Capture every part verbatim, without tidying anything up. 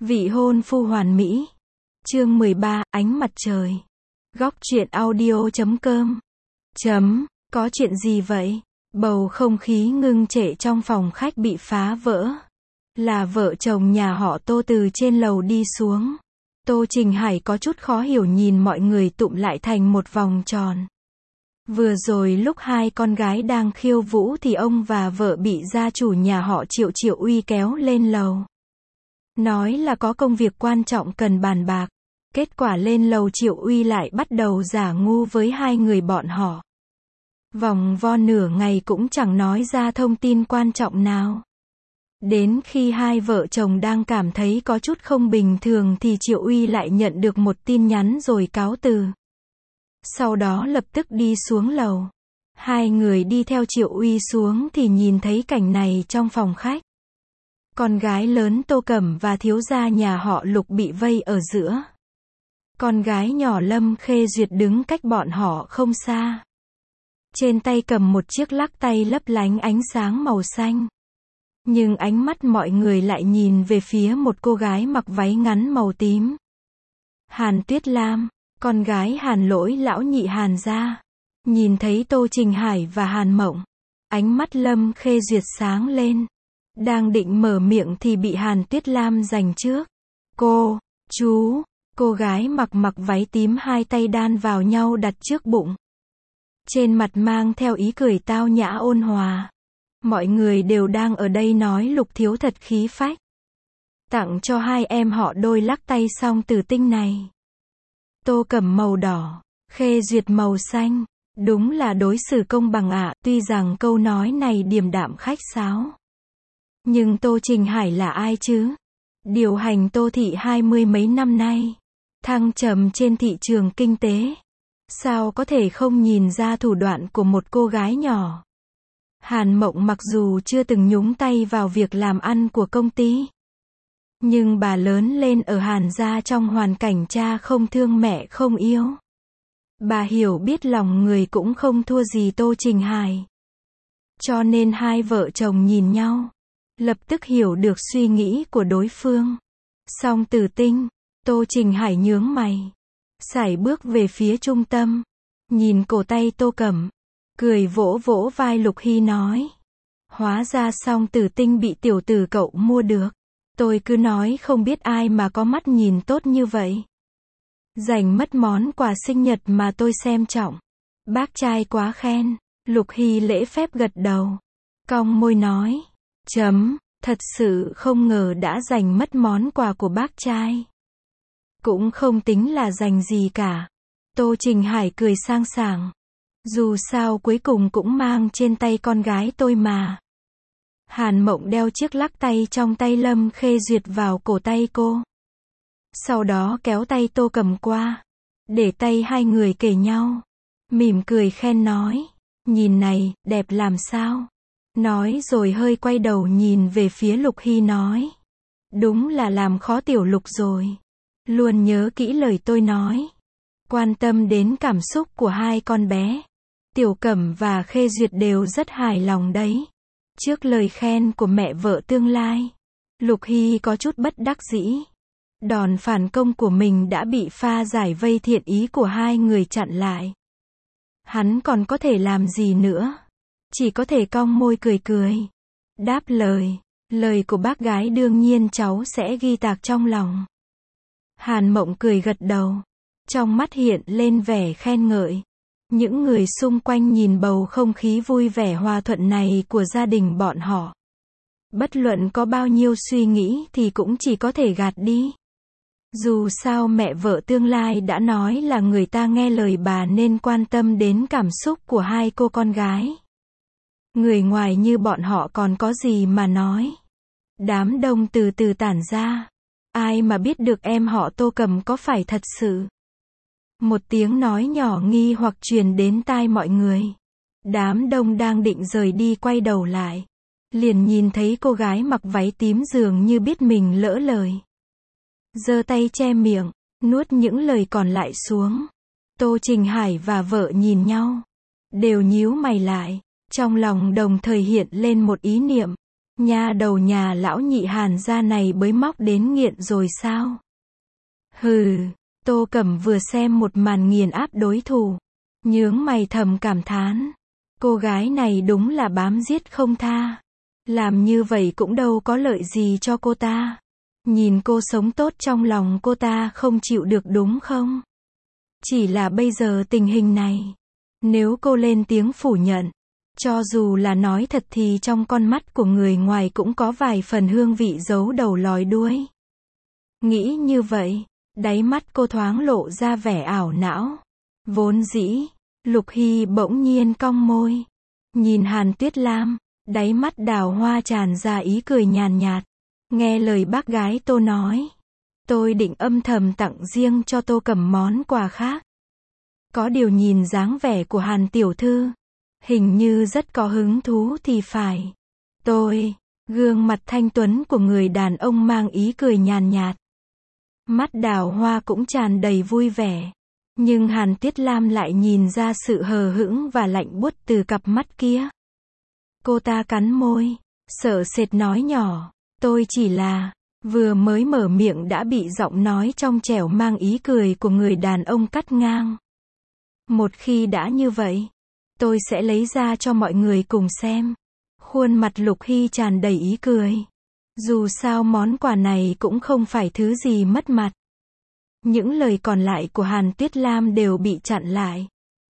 Vị hôn phu hoàn mỹ. Chương mười ba, ánh mặt trời. Góc truyện audio chấm com. Chấm, có chuyện gì vậy? Bầu không khí ngưng trệ trong phòng khách bị phá vỡ. Là vợ chồng nhà họ Tô từ trên lầu đi xuống. Tô Trình Hải có chút khó hiểu nhìn mọi người tụm lại thành một vòng tròn. Vừa rồi lúc hai con gái đang khiêu vũ thì ông và vợ bị gia chủ nhà họ Triệu Triệu Uy kéo lên lầu. Nói là có công việc quan trọng cần bàn bạc. Kết quả lên lầu Triệu Uy lại bắt đầu giả ngu với hai người bọn họ. Vòng vo nửa ngày cũng chẳng nói ra thông tin quan trọng nào. Đến khi hai vợ chồng đang cảm thấy có chút không bình thường thì Triệu Uy lại nhận được một tin nhắn rồi cáo từ. Sau đó lập tức đi xuống lầu. Hai người đi theo Triệu Uy xuống thì nhìn thấy cảnh này trong phòng khách. Con gái lớn Tô Cẩm và thiếu gia nhà họ Lục bị vây ở giữa. Con gái nhỏ Lâm Khê Duyệt đứng cách bọn họ không xa. Trên tay cầm một chiếc lắc tay lấp lánh ánh sáng màu xanh. Nhưng ánh mắt mọi người lại nhìn về phía một cô gái mặc váy ngắn màu tím. Hàn Tuyết Lam, con gái Hàn Lỗi lão nhị Hàn gia. Nhìn thấy Tô Trình Hải và Hàn Mộng, ánh mắt Lâm Khê Duyệt sáng lên. Đang định mở miệng thì bị Hàn Tuyết Lam giành trước. Cô, chú, cô gái mặc mặc váy tím hai tay đan vào nhau đặt trước bụng. Trên mặt mang theo ý cười tao nhã ôn hòa. Mọi người đều đang ở đây nói Lục thiếu thật khí phách. Tặng cho hai em họ đôi lắc tay song tử tinh này. Tô Cẩm màu đỏ, Khê Duyệt màu xanh. Đúng là đối xử công bằng ạ, tuy rằng câu nói này điềm đạm khách sáo. Nhưng Tô Trình Hải là ai chứ? Điều hành Tô thị hai mươi mấy năm nay. Thăng trầm trên thị trường kinh tế. Sao có thể không nhìn ra thủ đoạn của một cô gái nhỏ? Hàn Mộng mặc dù chưa từng nhúng tay vào việc làm ăn của công ty. Nhưng bà lớn lên ở Hàn gia trong hoàn cảnh cha không thương mẹ không yêu. Bà hiểu biết lòng người cũng không thua gì Tô Trình Hải. Cho nên hai vợ chồng nhìn nhau. Lập tức hiểu được suy nghĩ của đối phương. Song tử tinh, Tô Trình Hải nhướng mày. Sải bước về phía trung tâm. Nhìn cổ tay Tô Cẩm. Cười vỗ vỗ vai Lục Hy nói. Hóa ra song tử tinh bị tiểu tử cậu mua được. Tôi cứ nói không biết ai mà có mắt nhìn tốt như vậy. Giành mất món quà sinh nhật mà tôi xem trọng. Bác trai quá khen. Lục Hy lễ phép gật đầu. Cong môi nói. Chấm, thật sự không ngờ đã giành mất món quà của bác trai. Cũng không tính là giành gì cả. Tô Trình Hải cười sang sảng. Dù sao cuối cùng cũng mang trên tay con gái tôi mà. Hàn Mộng đeo chiếc lắc tay trong tay Lâm Khê Duyệt vào cổ tay cô. Sau đó kéo tay Tô Cẩm qua. Để tay hai người kề nhau. Mỉm cười khen nói. Nhìn này, đẹp làm sao? Nói rồi hơi quay đầu nhìn về phía Lục Hy nói. Đúng là làm khó tiểu Lục rồi. Luôn nhớ kỹ lời tôi nói. Quan tâm đến cảm xúc của hai con bé. Tiểu Cẩm và Khê Duyệt đều rất hài lòng đấy. Trước lời khen của mẹ vợ tương lai, Lục Hy có chút bất đắc dĩ. Đòn phản công của mình đã bị pha giải vây thiện ý của hai người chặn lại. Hắn còn có thể làm gì nữa? Chỉ có thể cong môi cười cười. Đáp lời. Lời của bác gái đương nhiên cháu sẽ ghi tạc trong lòng. Hàn Mộng cười gật đầu. Trong mắt hiện lên vẻ khen ngợi. Những người xung quanh nhìn bầu không khí vui vẻ hòa thuận này của gia đình bọn họ. Bất luận có bao nhiêu suy nghĩ thì cũng chỉ có thể gạt đi. Dù sao mẹ vợ tương lai đã nói là người ta nghe lời bà nên quan tâm đến cảm xúc của hai cô con gái. Người ngoài như bọn họ còn có gì mà nói. Đám đông từ từ tản ra. Ai mà biết được em họ Tô Cẩm có phải thật sự. Một tiếng nói nhỏ nghi hoặc truyền đến tai mọi người. Đám đông đang định rời đi quay đầu lại. Liền nhìn thấy cô gái mặc váy tím dường như biết mình lỡ lời. Giơ tay che miệng, nuốt những lời còn lại xuống. Tô Trình Hải và vợ nhìn nhau. Đều nhíu mày lại. Trong lòng đồng thời hiện lên một ý niệm. Nha đầu nhà lão nhị Hàn gia này bới móc đến nghiện rồi sao? Hừ, Tô Cẩm vừa xem một màn nghiền áp đối thủ, nhướng mày thầm cảm thán. Cô gái này đúng là bám giết không tha. Làm như vậy cũng đâu có lợi gì cho cô ta. Nhìn cô sống tốt trong lòng cô ta không chịu được đúng không? Chỉ là bây giờ tình hình này, nếu cô lên tiếng phủ nhận, cho dù là nói thật thì trong con mắt của người ngoài cũng có vài phần hương vị giấu đầu lòi đuôi. Nghĩ như vậy, đáy mắt cô thoáng lộ ra vẻ ảo não. Vốn dĩ, Lục Hy bỗng nhiên cong môi, nhìn Hàn Tuyết Lam, đáy mắt đào hoa tràn ra ý cười nhàn nhạt. Nghe lời bác gái Tô nói, tôi định âm thầm tặng riêng cho Tô Cẩm món quà khác. Có điều nhìn dáng vẻ của Hàn tiểu thư, hình như rất có hứng thú thì phải. Tôi, gương mặt thanh tuấn của người đàn ông mang ý cười nhàn nhạt. Mắt đào hoa cũng tràn đầy vui vẻ. Nhưng Hàn Tuyết Lam lại nhìn ra sự hờ hững và lạnh buốt từ cặp mắt kia. Cô ta cắn môi, sợ sệt nói nhỏ, tôi chỉ là, vừa mới mở miệng đã bị giọng nói trong trẻo mang ý cười của người đàn ông cắt ngang. Một khi đã như vậy, tôi sẽ lấy ra cho mọi người cùng xem. Khuôn mặt Lục Hy tràn đầy ý cười. Dù sao món quà này cũng không phải thứ gì mất mặt. Những lời còn lại của Hàn Tuyết Lam đều bị chặn lại.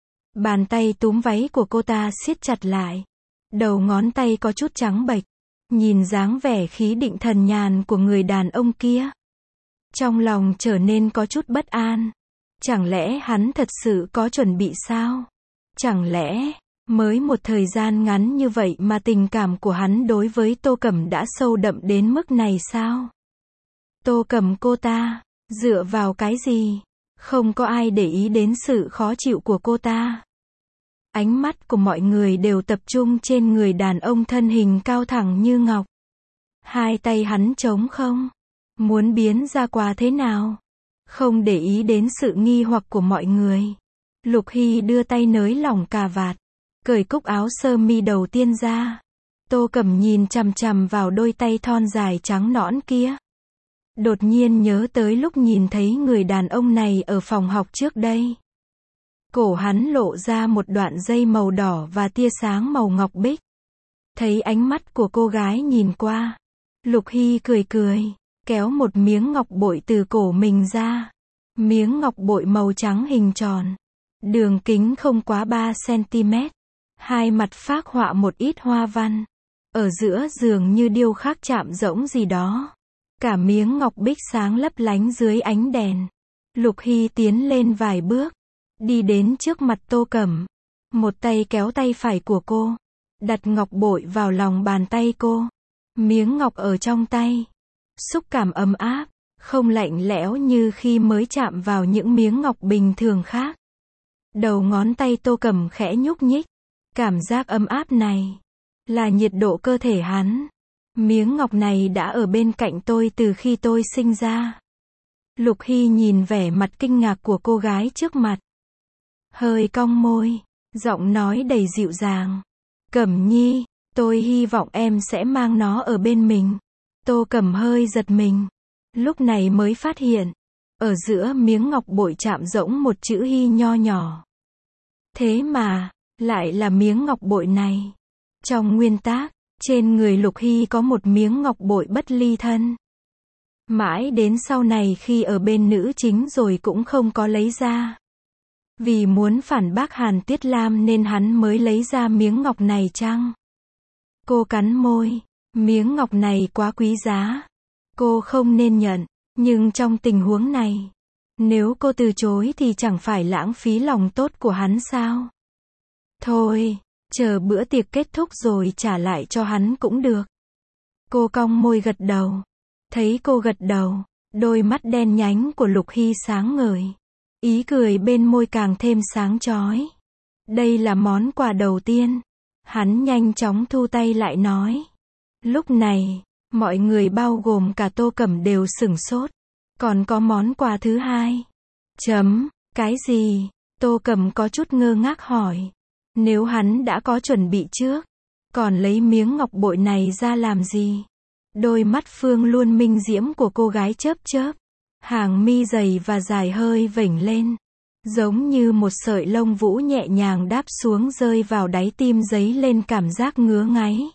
Bàn tay túm váy của cô ta siết chặt lại. Đầu ngón tay có chút trắng bệch. Nhìn dáng vẻ khí định thần nhàn của người đàn ông kia, trong lòng trở nên có chút bất an. Chẳng lẽ hắn thật sự có chuẩn bị sao? Chẳng lẽ, mới một thời gian ngắn như vậy mà tình cảm của hắn đối với Tô Cẩm đã sâu đậm đến mức này sao? Tô Cẩm cô ta, dựa vào cái gì? Không có ai để ý đến sự khó chịu của cô ta. Ánh mắt của mọi người đều tập trung trên người đàn ông thân hình cao thẳng như ngọc. Hai tay hắn trống không? Muốn biến ra quà thế nào? Không để ý đến sự nghi hoặc của mọi người. Lục Hy đưa tay nới lỏng cà vạt, cởi cúc áo sơ mi đầu tiên ra. Tô Cẩm nhìn chằm chằm vào đôi tay thon dài trắng nõn kia. Đột nhiên nhớ tới lúc nhìn thấy người đàn ông này ở phòng học trước đây. Cổ hắn lộ ra một đoạn dây màu đỏ và tia sáng màu ngọc bích. Thấy ánh mắt của cô gái nhìn qua, Lục Hy cười cười, kéo một miếng ngọc bội từ cổ mình ra. Miếng ngọc bội màu trắng hình tròn, đường kính không quá ba xăng-ti-mét, hai mặt phác họa một ít hoa văn. Ở giữa dường như điêu khắc chạm rỗng gì đó. Cả miếng ngọc bích sáng lấp lánh dưới ánh đèn. Lục Hy tiến lên vài bước, đi đến trước mặt Tô Cẩm, một tay kéo tay phải của cô, đặt ngọc bội vào lòng bàn tay cô. Miếng ngọc ở trong tay, xúc cảm ấm áp, không lạnh lẽo như khi mới chạm vào những miếng ngọc bình thường khác. Đầu ngón tay Tô Cẩm khẽ nhúc nhích, cảm giác ấm áp này là nhiệt độ cơ thể hắn. Miếng ngọc này đã ở bên cạnh tôi từ khi tôi sinh ra. Lục Hy nhìn vẻ mặt kinh ngạc của cô gái trước mặt, hơi cong môi, giọng nói đầy dịu dàng. Cẩm Nhi, tôi hy vọng em sẽ mang nó ở bên mình. Tô Cẩm hơi giật mình, lúc này mới phát hiện, ở giữa miếng ngọc bội chạm rỗng một chữ Hy nho nhỏ. Thế mà, lại là miếng ngọc bội này. Trong nguyên tắc, trên người Lục Hy có một miếng ngọc bội bất ly thân. Mãi đến sau này khi ở bên nữ chính rồi cũng không có lấy ra. Vì muốn phản bác Hàn Tuyết Lam nên hắn mới lấy ra miếng ngọc này chăng? Cô cắn môi, miếng ngọc này quá quý giá. Cô không nên nhận, nhưng trong tình huống này, nếu cô từ chối thì chẳng phải lãng phí lòng tốt của hắn sao? Thôi, chờ bữa tiệc kết thúc rồi trả lại cho hắn cũng được. Cô cong môi gật đầu. Thấy cô gật đầu, đôi mắt đen nhánh của Lục Hy sáng ngời. Ý cười bên môi càng thêm sáng chói. Đây là món quà đầu tiên. Hắn nhanh chóng thu tay lại nói. Lúc này, mọi người bao gồm cả Tô Cẩm đều sửng sốt. Còn có món quà thứ hai. Chấm, cái gì? Tô Cẩm có chút ngơ ngác hỏi. Nếu hắn đã có chuẩn bị trước, Còn lấy miếng ngọc bội này ra làm gì? Đôi mắt phương luôn minh diễm của cô gái chớp chớp. Hàng mi dày và dài hơi vểnh lên. Giống như một sợi lông vũ nhẹ nhàng đáp xuống rơi vào đáy tim dấy lên cảm giác ngứa ngáy.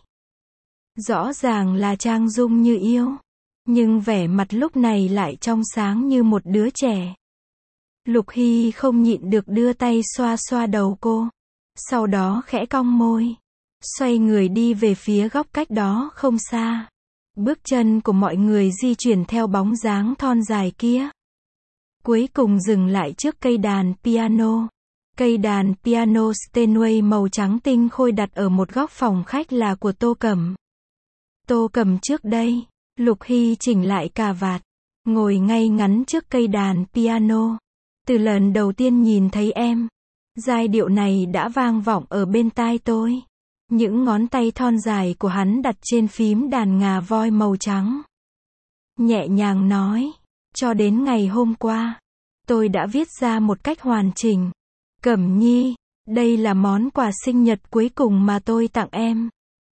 Rõ ràng là trang dung như yêu. Nhưng vẻ mặt lúc này lại trong sáng như một đứa trẻ. Lục Hy không nhịn được đưa tay xoa xoa đầu cô. Sau đó khẽ cong môi. Xoay người đi về phía góc cách đó không xa. Bước chân của mọi người di chuyển theo bóng dáng thon dài kia. Cuối cùng dừng lại trước cây đàn piano. Cây đàn piano Steinway màu trắng tinh khôi đặt ở một góc phòng khách là của Tô Cẩm. Tô Cẩm trước đây, Lục Hy chỉnh lại cà vạt, ngồi ngay ngắn trước cây đàn piano. Từ lần đầu tiên nhìn thấy em, giai điệu này đã vang vọng ở bên tai tôi. Những ngón tay thon dài của hắn đặt trên phím đàn ngà voi màu trắng. Nhẹ nhàng nói, cho đến ngày hôm qua, tôi đã viết ra một cách hoàn chỉnh. Cẩm Nhi, đây là món quà sinh nhật cuối cùng mà tôi tặng em.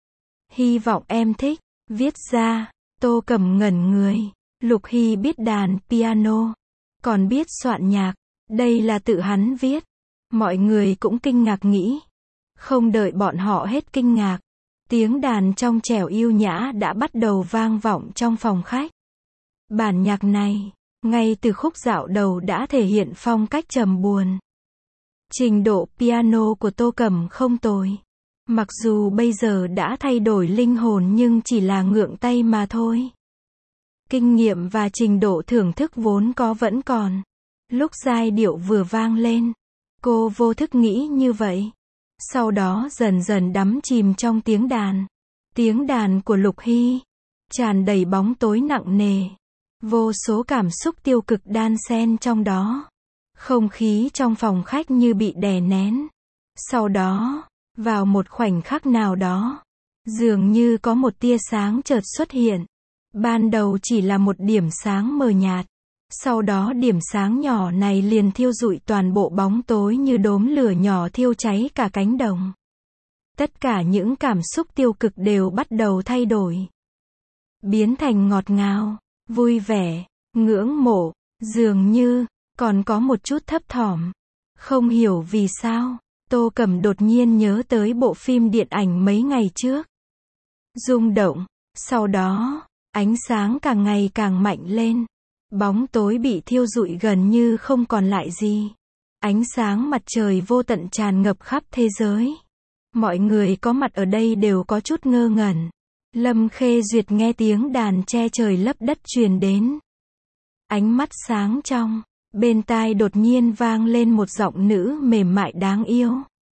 Hy vọng em thích. Viết ra, Tô Cẩm ngẩn người. Lục Hy biết đàn piano, còn biết soạn nhạc. Đây là tự hắn viết. Mọi người cũng kinh ngạc nghĩ. Không đợi bọn họ hết kinh ngạc, tiếng đàn trong trẻo yêu nhã đã bắt đầu vang vọng trong phòng khách. Bản nhạc này, ngay từ khúc dạo đầu đã thể hiện phong cách trầm buồn. Trình độ piano của Tô Cẩm không tồi. Mặc dù bây giờ đã thay đổi linh hồn nhưng chỉ là ngượng tay mà thôi. Kinh nghiệm và trình độ thưởng thức vốn có vẫn còn. Lúc giai điệu vừa vang lên, cô vô thức nghĩ như vậy. Sau đó dần dần đắm chìm trong tiếng đàn. Tiếng đàn của Lục Hy, tràn đầy bóng tối nặng nề. Vô số cảm xúc tiêu cực đan xen trong đó. Không khí trong phòng khách như bị đè nén. Sau đó, vào một khoảnh khắc nào đó, dường như có một tia sáng chợt xuất hiện. Ban đầu chỉ là một điểm sáng mờ nhạt. Sau đó điểm sáng nhỏ này liền thiêu rụi toàn bộ bóng tối như đốm lửa nhỏ thiêu cháy cả cánh đồng. Tất cả những cảm xúc tiêu cực đều bắt đầu thay đổi. Biến thành ngọt ngào, vui vẻ, ngưỡng mộ, dường như, còn có một chút thấp thỏm. Không hiểu vì sao, Tô Cẩm đột nhiên nhớ tới bộ phim điện ảnh mấy ngày trước. Rung động, sau đó, ánh sáng càng ngày càng mạnh lên. Bóng tối bị thiêu rụi gần như không còn lại gì. Ánh sáng mặt trời vô tận tràn ngập khắp thế giới. Mọi người có mặt ở đây đều có chút ngơ ngẩn. Lâm Khê Duyệt nghe tiếng đàn che trời lấp đất truyền đến. Ánh mắt sáng trong, bên tai đột nhiên vang lên một giọng nữ mềm mại đáng yêu.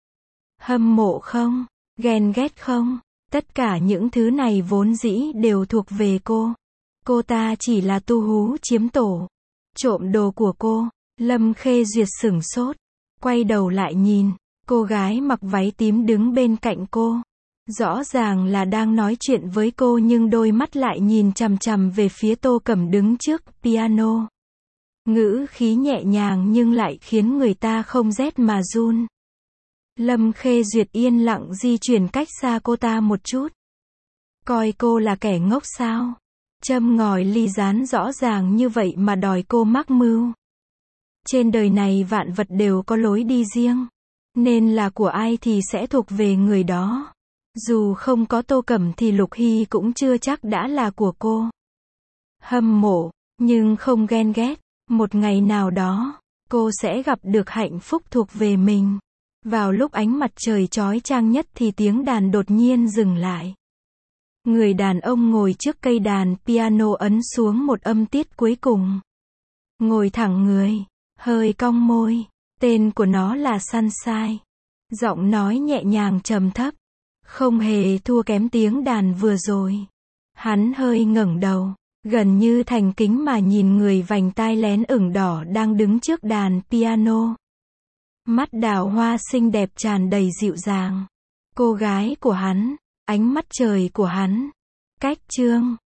Hâm mộ không? Ghen ghét không? Tất cả những thứ này vốn dĩ đều thuộc về cô. Cô ta chỉ là tu hú chiếm tổ. Trộm đồ của cô. Lâm Khê Duyệt sửng sốt. Quay đầu lại nhìn. Cô gái mặc váy tím đứng bên cạnh cô. Rõ ràng là đang nói chuyện với cô nhưng đôi mắt lại nhìn chằm chằm về phía Tô Cẩm đứng trước piano. Ngữ khí nhẹ nhàng nhưng lại khiến người ta không rét mà run. Lâm Khê Duyệt yên lặng di chuyển cách xa cô ta một chút. Coi cô là kẻ ngốc sao? Châm ngòi ly gián rõ ràng như vậy mà đòi cô mắc mưu. Trên đời này vạn vật đều có lối đi riêng. Nên là của ai thì sẽ thuộc về người đó. Dù không có Tô Cẩm thì Lục Hy cũng chưa chắc đã là của cô. Hâm mộ, nhưng không ghen ghét. Một ngày nào đó, cô sẽ gặp được hạnh phúc thuộc về mình. Vào lúc ánh mặt trời chói chang nhất thì tiếng đàn đột nhiên dừng lại. Người đàn ông ngồi trước cây đàn piano ấn xuống một âm tiết cuối cùng. Ngồi thẳng người, hơi cong môi. Tên của nó là Sunshine. Giọng nói nhẹ nhàng trầm thấp. Không hề thua kém tiếng đàn vừa rồi. Hắn hơi ngẩng đầu, gần như thành kính mà nhìn người vành tai lén ửng đỏ đang đứng trước đàn piano. Mắt đào hoa xinh đẹp tràn đầy dịu dàng. Cô gái của hắn, ánh mắt trời của hắn. Cách chương